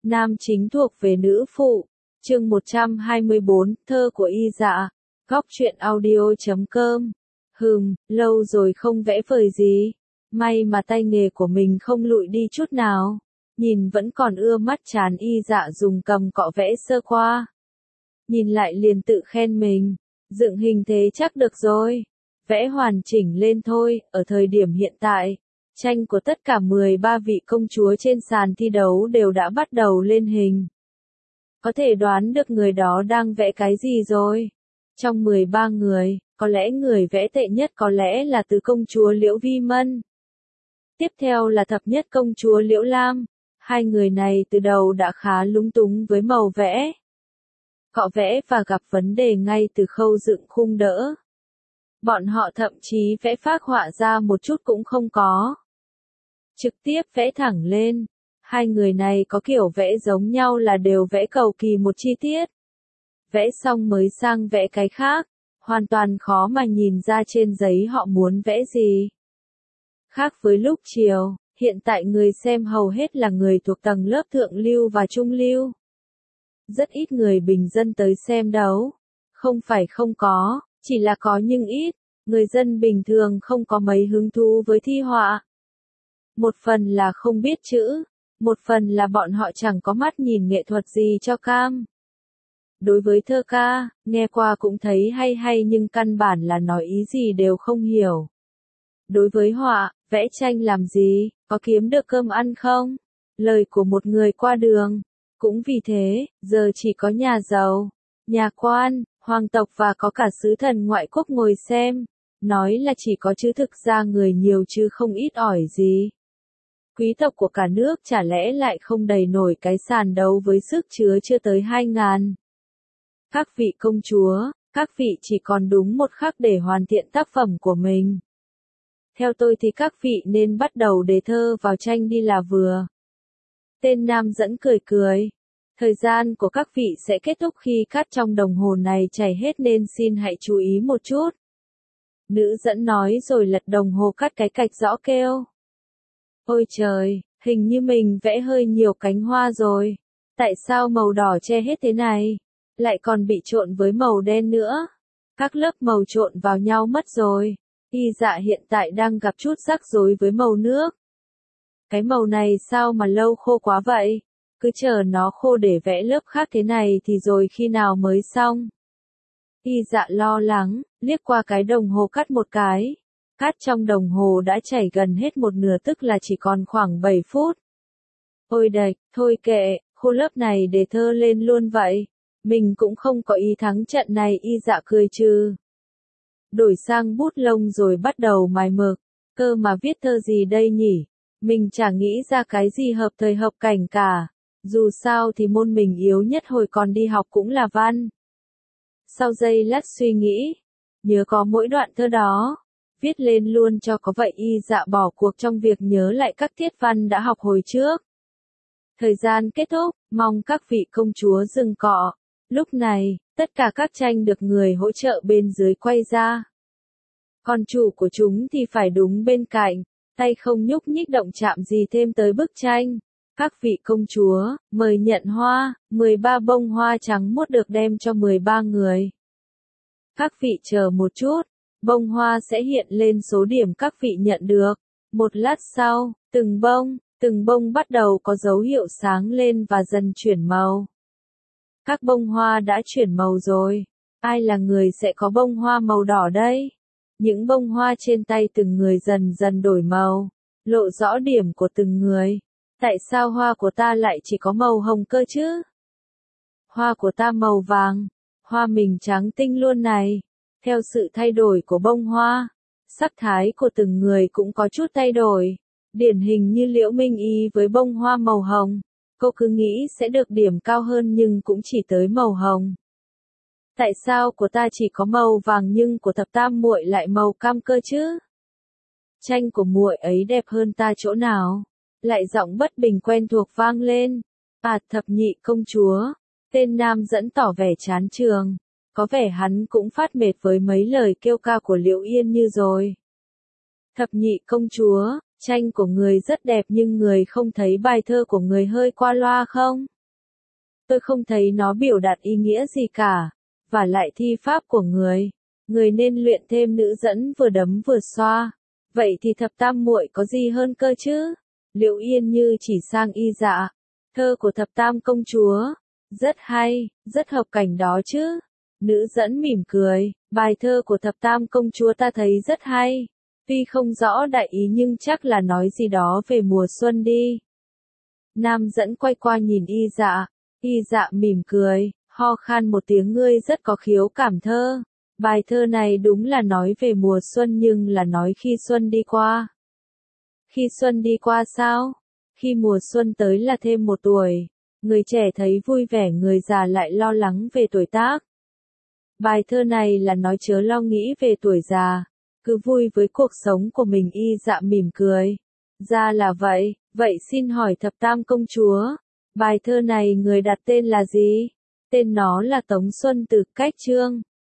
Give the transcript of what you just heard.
Nam chính thuộc về nữ phụ. Chương 124, thơ của Y Dạ. Góc truyện audio.com. Lâu rồi không vẽ vời gì. May mà tay nghề của mình không lụi đi chút nào. Nhìn vẫn còn ưa mắt chán. Y Dạ dùng cầm cọ vẽ sơ qua. Nhìn lại liền tự khen mình. Dựng hình thế chắc được rồi. Vẽ hoàn chỉnh lên thôi. Ở thời điểm hiện tại, tranh của tất cả 13 vị công chúa trên sàn thi đấu đều đã bắt đầu lên hình. Có thể đoán được người đó đang vẽ cái gì rồi. Trong 13 người, có lẽ người vẽ tệ nhất có lẽ là tứ công chúa Liễu Vi Mân. Tiếp theo là thập nhất công chúa Liễu Lam. Hai người này từ đầu đã khá lúng túng với màu vẽ. Cọ vẽ và gặp vấn đề ngay từ khâu dựng khung đỡ. Bọn họ thậm chí vẽ phác họa ra một chút cũng không có. Trực tiếp vẽ thẳng lên. Hai người này có kiểu vẽ giống nhau là đều vẽ cầu kỳ một chi tiết. Vẽ xong mới sang vẽ cái khác. Hoàn toàn khó mà nhìn ra trên giấy họ muốn vẽ gì. Khác với lúc chiều, hiện tại người xem hầu hết là người thuộc tầng lớp thượng lưu và trung lưu. Rất ít người bình dân tới xem đấu. Không phải không có, chỉ là có nhưng ít. Người dân bình thường không có mấy hứng thú với thi họa. Một phần là không biết chữ, một phần là bọn họ chẳng có mắt nhìn nghệ thuật gì cho cam. Đối với thơ ca, nghe qua cũng thấy hay hay nhưng căn bản là nói ý gì đều không hiểu. Đối với họa, vẽ tranh làm gì, có kiếm được cơm ăn không? Lời của một người qua đường. Cũng vì thế, giờ chỉ có nhà giàu, nhà quan, hoàng tộc và có cả sứ thần ngoại quốc ngồi xem. Nói là chỉ có chứ thực ra người nhiều chứ không ít ỏi gì. Quý tộc của cả nước chả lẽ lại không đầy nổi cái sàn đấu với sức chứa chưa tới 2.000. Các vị công chúa, các vị chỉ còn đúng một khắc để hoàn thiện tác phẩm của mình. Theo tôi thì các vị nên bắt đầu đề thơ vào tranh đi là vừa. Tên nam dẫn cười cười. Thời gian của các vị sẽ kết thúc khi cát trong đồng hồ này chảy hết nên xin hãy chú ý một chút. Nữ dẫn nói rồi lật đồng hồ cắt cái cạch rõ kêu. Ôi trời, hình như mình vẽ hơi nhiều cánh hoa rồi. Tại sao màu đỏ che hết thế này? Lại còn bị trộn với màu đen nữa. Các lớp màu trộn vào nhau mất rồi. Y Dạ hiện tại đang gặp chút rắc rối với màu nước. Cái màu này sao mà lâu khô quá vậy? Cứ chờ nó khô để vẽ lớp khác thế này thì rồi khi nào mới xong? Y Dạ lo lắng, liếc qua cái đồng hồ cắt một cái. Cát trong đồng hồ đã chảy gần hết một nửa tức là chỉ còn khoảng 7 phút. Ôi đệch, thôi kệ, khô lớp này để thơ lên luôn vậy. Mình cũng không có ý thắng trận này. Y Dạ cười trừ. Đổi sang bút lông rồi bắt đầu mài mực. Cơ mà viết thơ gì đây nhỉ? Mình chả nghĩ ra cái gì hợp thời hợp cảnh cả. Dù sao thì môn mình yếu nhất hồi còn đi học cũng là văn. Sau giây lát suy nghĩ, nhớ có mỗi đoạn thơ đó, viết lên luôn cho có vậy. Y Dạ bỏ cuộc trong việc nhớ lại các tiết văn đã học hồi trước. Thời gian kết thúc, mong các vị công chúa dừng cọ. Lúc này, tất cả các tranh được người hỗ trợ bên dưới quay ra. Còn chủ của chúng thì phải đúng bên cạnh, tay không nhúc nhích động chạm gì thêm tới bức tranh. Các vị công chúa, mời nhận hoa. 13 bông hoa trắng muốt được đem cho 13 người. Các vị chờ một chút, bông hoa sẽ hiện lên số điểm các vị nhận được. Một lát sau, từng bông bắt đầu có dấu hiệu sáng lên và dần chuyển màu. Các bông hoa đã chuyển màu rồi. Ai là người sẽ có bông hoa màu đỏ đây? Những bông hoa trên tay từng người dần dần đổi màu, lộ rõ điểm của từng người. Tại sao hoa của ta lại chỉ có màu hồng cơ chứ? Hoa của ta màu vàng, hoa mình trắng tinh luôn này. Theo sự thay đổi của bông hoa, sắc thái của từng người cũng có chút thay đổi. Điển hình như Liễu Minh Y với bông hoa màu hồng, cô cứ nghĩ sẽ được điểm cao hơn nhưng cũng chỉ tới màu hồng. Tại sao của ta chỉ có màu vàng nhưng của thập tam muội lại màu cam cơ chứ? Tranh của muội ấy đẹp hơn ta chỗ nào? Lại giọng bất bình quen thuộc vang lên. À, thập nhị công chúa. Tên nam dẫn tỏ vẻ chán trường. Có vẻ hắn cũng phát mệt với mấy lời kêu ca của Liễu Yên Như rồi. Thập nhị công chúa, tranh của người rất đẹp nhưng người không thấy bài thơ của người hơi qua loa không? Tôi không thấy nó biểu đạt ý nghĩa gì cả. Và lại thi pháp của người nên luyện thêm nữ dẫn vừa đấm vừa xoa. Vậy thì thập tam muội có gì hơn cơ chứ? Liễu Yên Như chỉ sang Y Dạ. Thơ của thập tam công chúa. Rất hay, rất hợp cảnh đó chứ. Nữ dẫn mỉm cười. Bài thơ của thập tam công chúa ta thấy rất hay. Tuy không rõ đại ý nhưng chắc là nói gì đó về mùa xuân đi. Nam dẫn quay qua nhìn Y Dạ. Y Dạ mỉm cười, ho khan một tiếng, ngươi rất có khiếu cảm thơ. Bài thơ này đúng là nói về mùa xuân nhưng là nói khi xuân đi qua. Khi xuân đi qua sao? Khi mùa xuân tới là thêm một tuổi. Người trẻ thấy vui vẻ, người già lại lo lắng về tuổi tác. Bài thơ này là nói chớ lo nghĩ về tuổi già, cứ vui với cuộc sống của mình. Y Dạ mỉm cười. Ra là vậy, vậy xin hỏi thập tam công chúa, bài thơ này người đặt tên là gì? Tên nó là Tống Xuân Từ, cách chương.